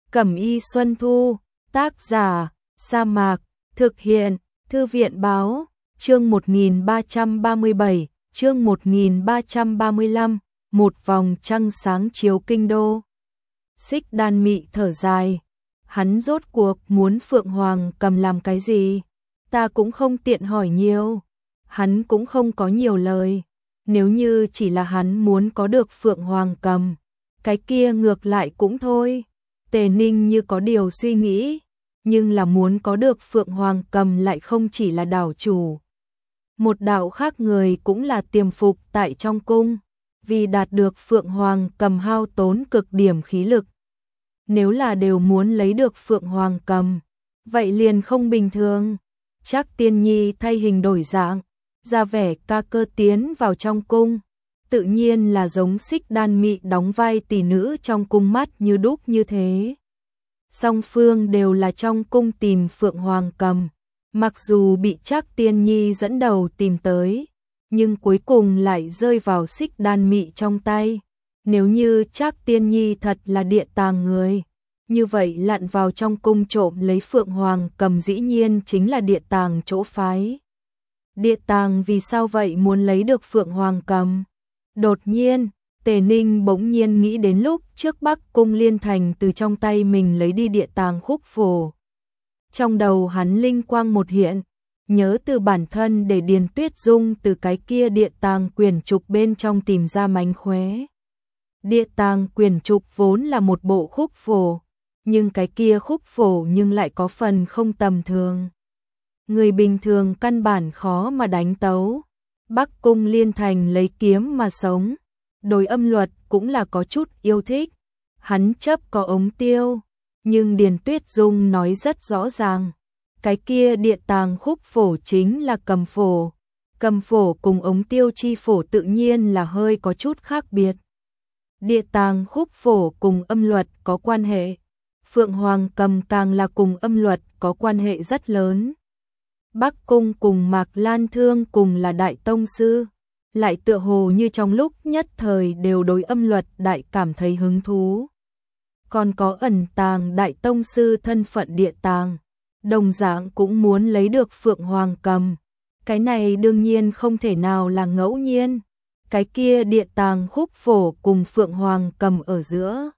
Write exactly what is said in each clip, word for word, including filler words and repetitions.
Cẩm y Xuân Thu, tác giả, Sa Mạc, thực hiện, Thư viện báo, chương một nghìn ba trăm ba mươi bảy, chương một nghìn ba trăm ba mươi lăm, một vòng trăng sáng chiếu kinh đô. Xích Đan Mị thở dài, hắn rốt cuộc muốn Phượng Hoàng Cầm làm cái gì? Ta cũng không tiện hỏi nhiều, hắn cũng không có nhiều lời. Nếu như chỉ là hắn muốn có được Phượng Hoàng Cầm, cái kia ngược lại cũng thôi. Tề Ninh như có điều suy nghĩ, nhưng là muốn có được Phượng Hoàng Cầm lại không chỉ là đảo chủ. Một đạo khác người cũng là tiềm phục tại trong cung, vì đạt được Phượng Hoàng Cầm hao tốn cực điểm khí lực. Nếu là đều muốn lấy được Phượng Hoàng Cầm, vậy liền không bình thường. Chắc Tiên Nhi thay hình đổi dạng, ra vẻ ca cơ tiến vào trong cung, tự nhiên là giống Xích Đan Mị đóng vai tỷ nữ trong cung mắt như đúc như thế. Song phương đều là trong cung tìm Phượng Hoàng Cầm, mặc dù bị Trác Tiên Nhi dẫn đầu tìm tới, nhưng cuối cùng lại rơi vào Xích Đan Mị trong tay. Nếu như Trác Tiên Nhi thật là địa tàng người, như vậy lặn vào trong cung trộm lấy Phượng Hoàng Cầm dĩ nhiên chính là địa tàng chỗ phái. Địa tàng vì sao vậy muốn lấy được Phượng Hoàng Cầm? Đột nhiên, Tề Ninh bỗng nhiên nghĩ đến lúc trước Bắc Cung Liên Thành từ trong tay mình lấy đi địa tàng khúc phổ. Trong đầu hắn linh quang một hiện, nhớ từ bản thân để Điền Tuyết Dung từ cái kia địa tàng quyển trục bên trong tìm ra mánh khóe. Địa tàng quyển trục vốn là một bộ khúc phổ, nhưng cái kia khúc phổ nhưng lại có phần không tầm thường. Người bình thường căn bản khó mà đánh tấu. Bắc Cung Liên Thành lấy kiếm mà sống, đối âm luật cũng là có chút yêu thích. Hắn chấp có ống tiêu, nhưng Điền Tuyết Dung nói rất rõ ràng, cái kia địa tàng khúc phổ chính là cầm phổ. Cầm phổ cùng ống tiêu chi phổ tự nhiên là hơi có chút khác biệt. Địa tàng khúc phổ cùng âm luật có quan hệ, Phượng Hoàng Cầm càng là cùng âm luật có quan hệ rất lớn. Bắc Cung cùng Mạc Lan Thương cùng là đại tông sư, lại tựa hồ như trong lúc nhất thời đều đối âm luật đại cảm thấy hứng thú. Còn có ẩn tàng đại tông sư thân phận địa tàng, đồng dạng cũng muốn lấy được Phượng Hoàng Cầm. Cái này đương nhiên không thể nào là ngẫu nhiên. Cái kia địa tàng khúc phổ cùng Phượng Hoàng Cầm ở giữa,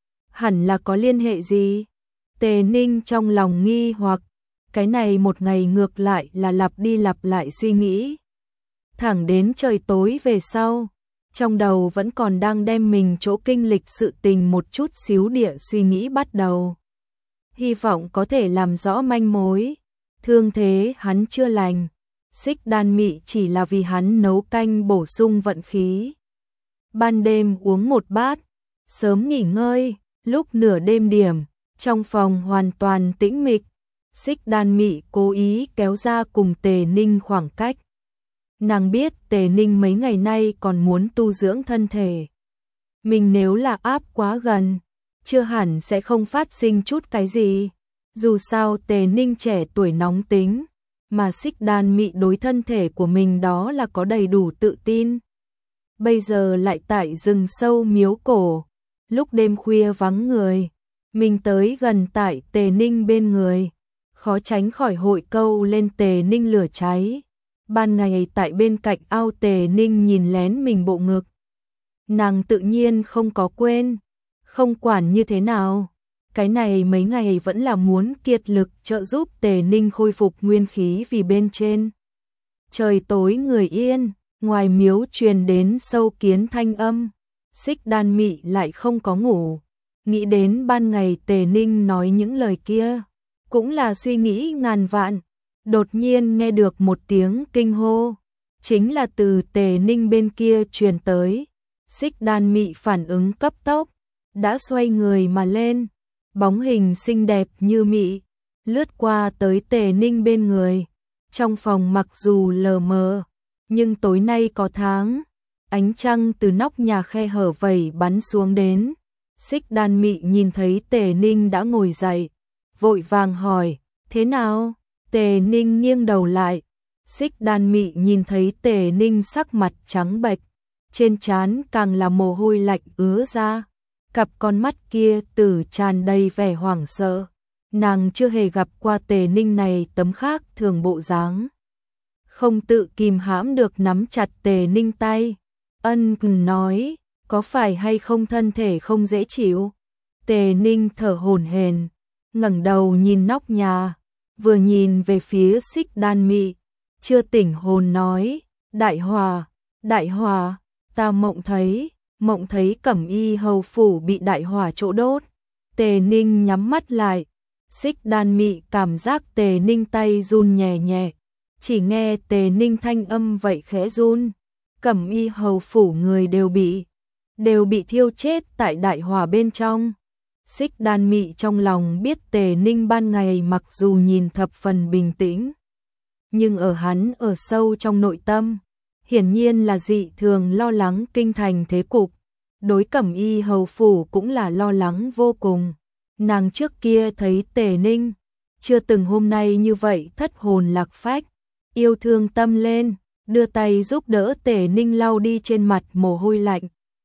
hẳn là có liên hệ gì? Tề Ninh trong lòng nghi hoặc, cái này một ngày ngược lại là lặp đi lặp lại suy nghĩ. Thẳng đến trời tối về sau, trong đầu vẫn còn đang đem mình chỗ kinh lịch sự tình một chút xíu địa suy nghĩ bắt đầu. Hy vọng có thể làm rõ manh mối. Thương thế hắn chưa lành, Xích Đan Mị chỉ là vì hắn nấu canh bổ sung vận khí. Ban đêm uống một bát, sớm nghỉ ngơi, lúc nửa đêm điểm, trong phòng hoàn toàn tĩnh mịch. Xích Đan Mị cố ý kéo ra cùng Tề Ninh khoảng cách. Nàng biết Tề Ninh mấy ngày nay còn muốn tu dưỡng thân thể. Mình nếu là áp quá gần, chưa hẳn sẽ không phát sinh chút cái gì. Dù sao Tề Ninh trẻ tuổi nóng tính, mà Xích Đan Mị đối thân thể của mình đó là có đầy đủ tự tin. Bây giờ lại tại rừng sâu miếu cổ, lúc đêm khuya vắng người, mình tới gần tại Tề Ninh bên người, khó tránh khỏi hội câu lên Tề Ninh lửa cháy. Ban ngày tại bên cạnh ao Tề Ninh nhìn lén mình bộ ngực, nàng tự nhiên không có quên, không quản như thế nào, cái này mấy ngày vẫn là muốn kiệt lực trợ giúp Tề Ninh khôi phục nguyên khí vì bên trên. Trời tối người yên, ngoài miếu truyền đến sâu kiến thanh âm, Xích Đan Mị lại không có ngủ, nghĩ đến ban ngày Tề Ninh nói những lời kia, cũng là suy nghĩ ngàn vạn. Đột nhiên nghe được một tiếng kinh hô, chính là từ Tề Ninh bên kia truyền tới. Xích Đan Mị phản ứng cấp tốc, đã xoay người mà lên, bóng hình xinh đẹp như mị, lướt qua tới Tề Ninh bên người. Trong phòng mặc dù lờ mờ, nhưng tối nay có tháng, ánh trăng từ nóc nhà khe hở vẩy bắn xuống đến. Xích Đan Mị nhìn thấy Tề Ninh đã ngồi dậy, vội vàng hỏi, thế nào? Tề Ninh nghiêng đầu lại, Xích Đan Mị nhìn thấy Tề Ninh sắc mặt trắng bệch, trên trán càng là mồ hôi lạnh ứa ra, cặp con mắt kia tử tràn đầy vẻ hoảng sợ. Nàng chưa hề gặp qua Tề Ninh này tấm khác thường bộ dáng. Không tự kìm hãm được nắm chặt Tề Ninh tay. Ân nói, có phải hay không thân thể không dễ chịu? Tề Ninh thở hổn hển, ngẩng đầu nhìn nóc nhà, vừa nhìn về phía Xích Đan Mị, chưa tỉnh hồn nói, Đại Hòa, Đại Hòa, ta mộng thấy, mộng thấy Cẩm Y hầu phủ bị đại hỏa chỗ đốt. Tề Ninh nhắm mắt lại, Xích Đan Mị cảm giác Tề Ninh tay run nhẹ nhẹ, chỉ nghe Tề Ninh thanh âm vậy khẽ run. Cẩm Y hầu phủ người đều bị, đều bị thiêu chết tại đại hỏa bên trong. Xích Đan Mị trong lòng biết Tề Ninh ban ngày mặc dù nhìn thập phần bình tĩnh, nhưng ở hắn ở sâu trong nội tâm, hiển nhiên là dị thường lo lắng kinh thành thế cục. Đối Cẩm Y hầu phủ cũng là lo lắng vô cùng. Nàng trước kia thấy Tề Ninh, chưa từng hôm nay như vậy thất hồn lạc phách, yêu thương tâm lên, đưa tay giúp đỡ Tề Ninh lau đi trên mặt mồ hôi lạnh.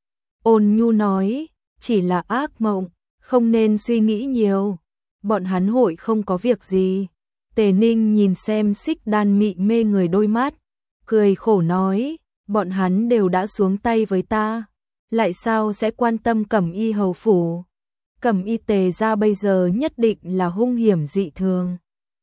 Ôn nhu nói, chỉ là ác mộng, không nên suy nghĩ nhiều, bọn hắn hội không có việc gì. Tề Ninh nhìn xem Xích Đan Mị mê người đôi mắt, cười khổ nói, bọn hắn đều đã xuống tay với ta, lại sao sẽ quan tâm Cẩm Y hầu phủ? Cẩm Y Tề gia bây giờ nhất định là hung hiểm dị thường.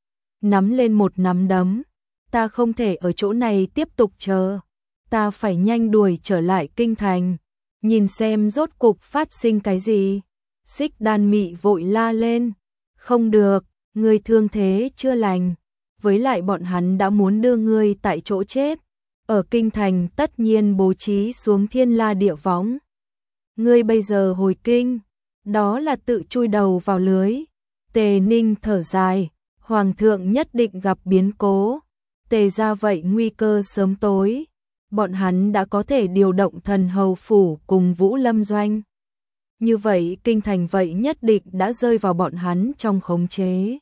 Nắm lên một nắm đấm, ta không thể ở chỗ này tiếp tục chờ, ta phải nhanh đuổi trở lại kinh thành, nhìn xem rốt cục phát sinh cái gì. Xích Đan Mị vội la lên, không được, ngươi thương thế chưa lành, với lại bọn hắn đã muốn đưa ngươi tại chỗ chết, ở kinh thành tất nhiên bố trí xuống thiên la địa võng. Ngươi bây giờ hồi kinh, đó là tự chui đầu vào lưới. Tề Ninh thở dài, hoàng thượng nhất định gặp biến cố, Tề gia vậy nguy cơ sớm tối, bọn hắn đã có thể điều động thần hầu phủ cùng Vũ Lâm doanh. Như vậy kinh thành vậy nhất định đã rơi vào bọn hắn trong khống chế.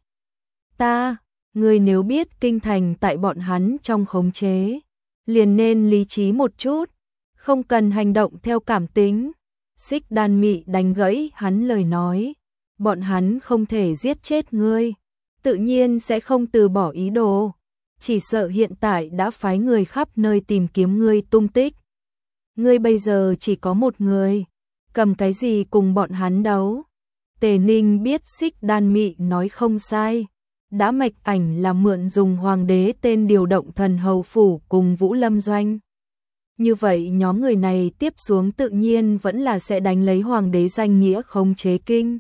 Ta, ngươi nếu biết kinh thành tại bọn hắn trong khống chế, liền nên lý trí một chút, không cần hành động theo cảm tính. Xích Đan Mị đánh gãy hắn lời nói, bọn hắn không thể giết chết ngươi, tự nhiên sẽ không từ bỏ ý đồ, chỉ sợ hiện tại đã phái người khắp nơi tìm kiếm ngươi tung tích. Ngươi bây giờ chỉ có một người, cầm cái gì cùng bọn hắn đấu? Tề Ninh biết Xích Đan Mị nói không sai, đã mạch ảnh là mượn dùng hoàng đế tên điều động thần hầu phủ cùng Vũ Lâm doanh. Như vậy nhóm người này tiếp xuống tự nhiên vẫn là sẽ đánh lấy hoàng đế danh nghĩa khống chế kinh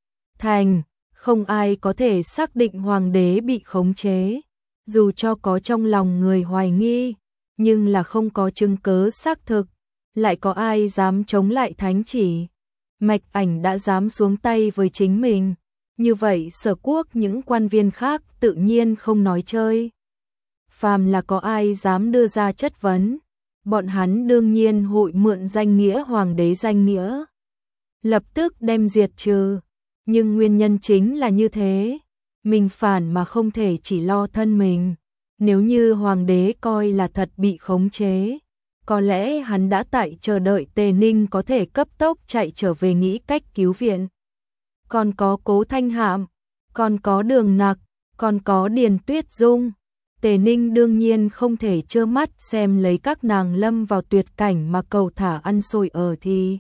thành, không ai có thể xác định hoàng đế bị khống chế, dù cho có trong lòng người hoài nghi, nhưng là không có chứng cớ xác thực, lại có ai dám chống lại thánh chỉ. Mạch ảnh đã dám xuống tay với chính mình, như vậy Sở Quốc những quan viên khác tự nhiên không nói chơi. Phàm là có ai dám đưa ra chất vấn, bọn hắn đương nhiên hội mượn danh nghĩa hoàng đế danh nghĩa, lập tức đem diệt trừ. Nhưng nguyên nhân chính là như thế, mình phản mà không thể chỉ lo thân mình. Nếu như hoàng đế coi là thật bị khống chế, có lẽ hắn đã tại chờ đợi Tề Ninh có thể cấp tốc chạy trở về nghĩ cách cứu viện. Còn có Cố Thanh Hạm, còn có Đường Nặc, còn có Điền Tuyết Dung. Tề Ninh đương nhiên không thể trơ mắt xem lấy các nàng lâm vào tuyệt cảnh mà cầu thả ăn xôi ở thì.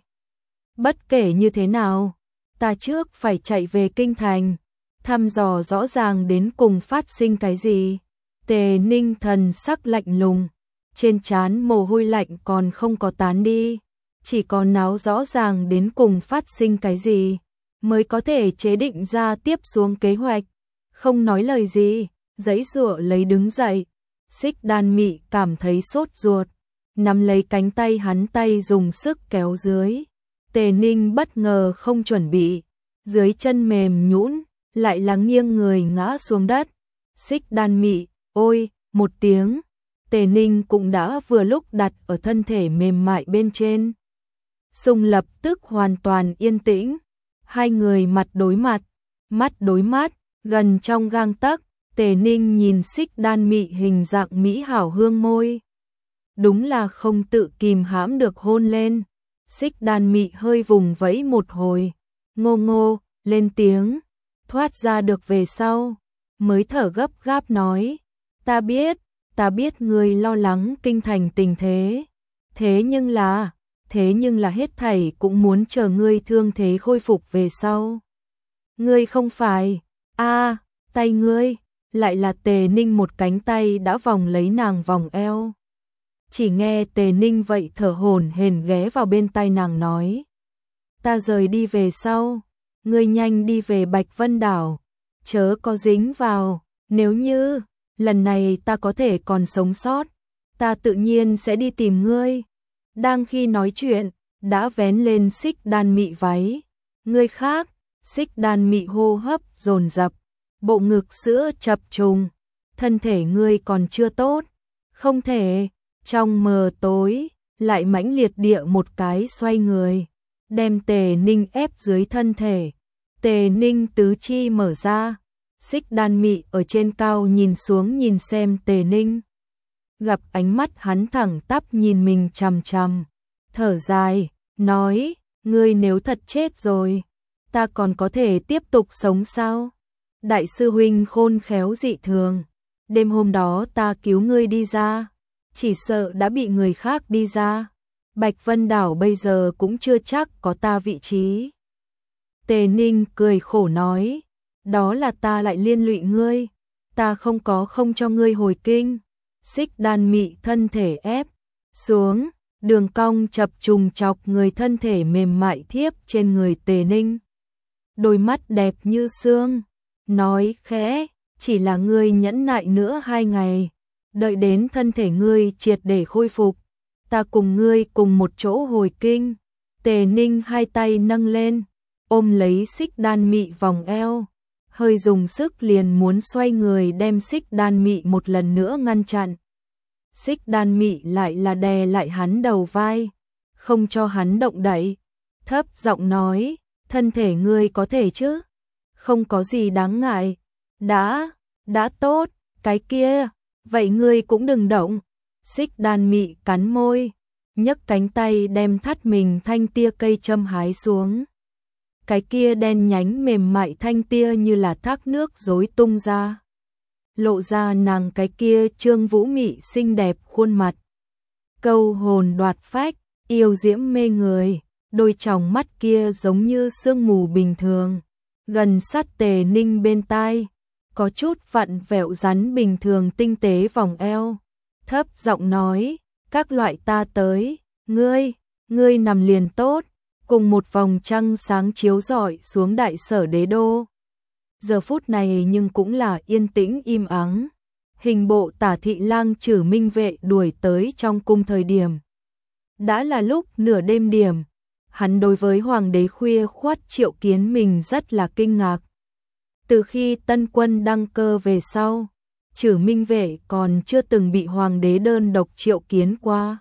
Bất kể như thế nào, ta trước phải chạy về kinh thành, thăm dò rõ ràng đến cùng phát sinh cái gì. Tề Ninh thần sắc lạnh lùng, trên trán mồ hôi lạnh còn không có tán đi, chỉ có náo rõ ràng đến cùng phát sinh cái gì, mới có thể chế định ra tiếp xuống kế hoạch. Không nói lời gì, giãy giụa lấy đứng dậy. Xích Đan Mị cảm thấy sốt ruột, nắm lấy cánh tay hắn, tay dùng sức kéo dưới. Tề Ninh bất ngờ không chuẩn bị, dưới chân mềm nhũn, lại là nghiêng người ngã xuống đất. Xích Đan Mị, ôi, một tiếng, Tề Ninh cũng đã vừa lúc đặt ở thân thể mềm mại bên trên. Sùng lập tức hoàn toàn yên tĩnh, hai người mặt đối mặt, mắt đối mắt, gần trong gang tấc. Tề Ninh nhìn Xích Đan Mị hình dạng mỹ hảo hương môi, đúng là không tự kìm hãm được hôn lên. Xích Đan Mị hơi vùng vẫy một hồi, ngô ngô, lên tiếng, thoát ra được về sau, mới thở gấp gáp nói, ta biết, ta biết ngươi lo lắng kinh thành tình thế, thế nhưng là, thế nhưng là hết thảy cũng muốn chờ ngươi thương thế khôi phục về sau. Ngươi không phải, a, tay ngươi, lại là Tề Ninh một cánh tay đã vòng lấy nàng vòng eo. Chỉ nghe Tề Ninh vậy thở hổn hển ghé vào bên tai nàng nói, ta rời đi về sau, ngươi nhanh đi về Bạch Vân Đảo, chớ có dính vào, nếu như lần này ta có thể còn sống sót, ta tự nhiên sẽ đi tìm ngươi. Đang khi nói chuyện, đã vén lên Xích Đan Mị váy. Ngươi khác, Xích Đan Mị hô hấp dồn dập, bộ ngực sữa chập trùng, thân thể ngươi còn chưa tốt, không thể. Trong mờ tối, lại mãnh liệt địa một cái xoay người, đem Tề Ninh ép dưới thân thể. Tề Ninh tứ chi mở ra, Xích Đan Mị ở trên cao nhìn xuống nhìn xem Tề Ninh. Gặp ánh mắt hắn thẳng tắp nhìn mình chằm chằm, thở dài, nói, ngươi nếu thật chết rồi, ta còn có thể tiếp tục sống sao? Đại sư huynh khôn khéo dị thường, đêm hôm đó ta cứu ngươi đi ra, chỉ sợ đã bị người khác đi ra. Bạch Vân Đảo bây giờ cũng chưa chắc có ta vị trí. Tề Ninh cười khổ nói, đó là ta lại liên lụy ngươi, ta không có không cho ngươi hồi kinh. Xích Đan Mị thân thể ép xuống, đường cong chập trùng chọc người thân thể mềm mại thiếp trên người Tề Ninh. Đôi mắt đẹp như sương, nói khẽ, chỉ là ngươi nhẫn nại nữa hai ngày, đợi đến thân thể ngươi triệt để khôi phục, ta cùng ngươi cùng một chỗ hồi kinh. Tề Ninh hai tay nâng lên, ôm lấy Xích Đan Mị vòng eo, hơi dùng sức liền muốn xoay người đem Xích Đan Mị một lần nữa ngăn chặn. Xích Đan Mị lại là đè lại hắn đầu vai, không cho hắn động đậy, thấp giọng nói, thân thể ngươi có thể chứ? Không có gì đáng ngại. Đã, đã tốt, cái kia, vậy ngươi cũng đừng động. Xích Đan Mị cắn môi, nhấc cánh tay đem thắt mình thanh tia cây châm hái xuống. Cái kia đen nhánh mềm mại thanh tia như là thác nước rối tung ra, lộ ra nàng cái kia trương vũ mị xinh đẹp khuôn mặt. Câu hồn đoạt phách, yêu diễm mê người, đôi tròng mắt kia giống như sương mù bình thường, gần sát Tề Ninh bên tai, có chút vặn vẹo rắn bình thường tinh tế vòng eo, thấp giọng nói, các loại ta tới, ngươi, ngươi nằm liền tốt. Cùng một vòng trăng sáng chiếu rọi xuống đại sở đế đô. Giờ phút này nhưng cũng là yên tĩnh im ắng. Hình bộ Tả thị lang Trử Minh Vệ đuổi tới trong cung thời điểm. Đã là lúc nửa đêm điểm, hắn đối với hoàng đế khuya khoắt triệu kiến mình rất là kinh ngạc. Từ khi tân quân đăng cơ về sau, Trử Minh Vệ còn chưa từng bị hoàng đế đơn độc triệu kiến qua.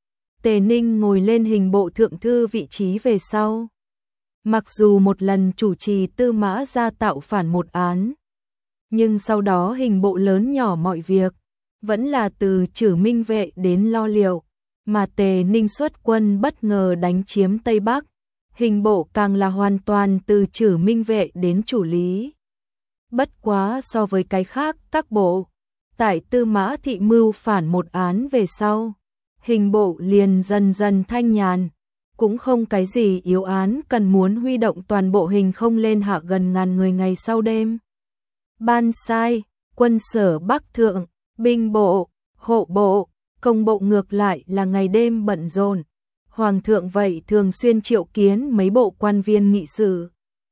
Tề Ninh ngồi lên hình bộ thượng thư vị trí về sau. Mặc dù một lần chủ trì Tư Mã Gia tạo phản một án, nhưng sau đó hình bộ lớn nhỏ mọi việc, vẫn là từ Trử Minh Vệ đến lo liệu, mà Tề Ninh xuất quân bất ngờ đánh chiếm Tây Bắc, hình bộ càng là hoàn toàn từ Trử Minh Vệ đến chủ lý. Bất quá so với cái khác các bộ, tại Tư Mã Thị mưu phản một án về sau, hình bộ liền dần dần thanh nhàn, cũng không cái gì yếu án cần muốn huy động toàn bộ hình không lên hạ gần ngàn người ngày sau đêm. Ban sai, quân sở Bắc Thượng, binh bộ, hộ bộ, công bộ ngược lại là ngày đêm bận rộn. Hoàng thượng vậy thường xuyên triệu kiến mấy bộ quan viên nghị sự.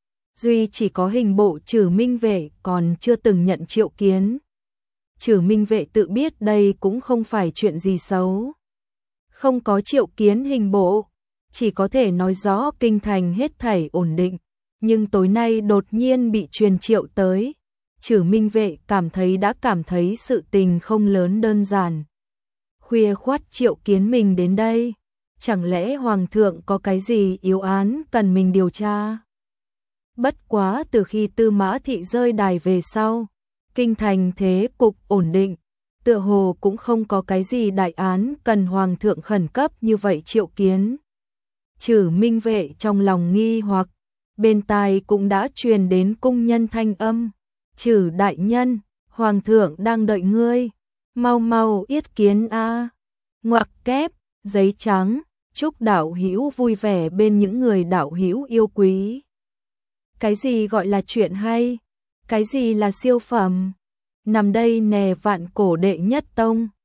Duy chỉ có hình bộ Trử Minh Vệ còn chưa từng nhận triệu kiến. Trử Minh Vệ tự biết đây cũng không phải chuyện gì xấu. Không có triệu kiến hình bộ, chỉ có thể nói rõ kinh thành hết thảy ổn định, nhưng tối nay đột nhiên bị truyền triệu tới, Trử Minh Vệ cảm thấy đã cảm thấy sự tình không lớn đơn giản. Khuya khoắt triệu kiến mình đến đây, chẳng lẽ hoàng thượng có cái gì yếu án cần mình điều tra? Bất quá từ khi Tư Mã Thị rơi đài về sau, kinh thành thế cục ổn định, tựa hồ cũng không có cái gì đại án cần hoàng thượng khẩn cấp như vậy triệu kiến. Chử Minh Vệ trong lòng nghi hoặc, bên tai cũng đã truyền đến cung nhân thanh âm. Chử đại nhân, hoàng thượng đang đợi ngươi, mau mau yết kiến a. Ngoặc kép, giấy trắng, chúc đạo hữu vui vẻ bên những người đạo hữu yêu quý. Cái gì gọi là chuyện hay? Cái gì là siêu phẩm? Nằm đây nè vạn cổ đệ nhất tông.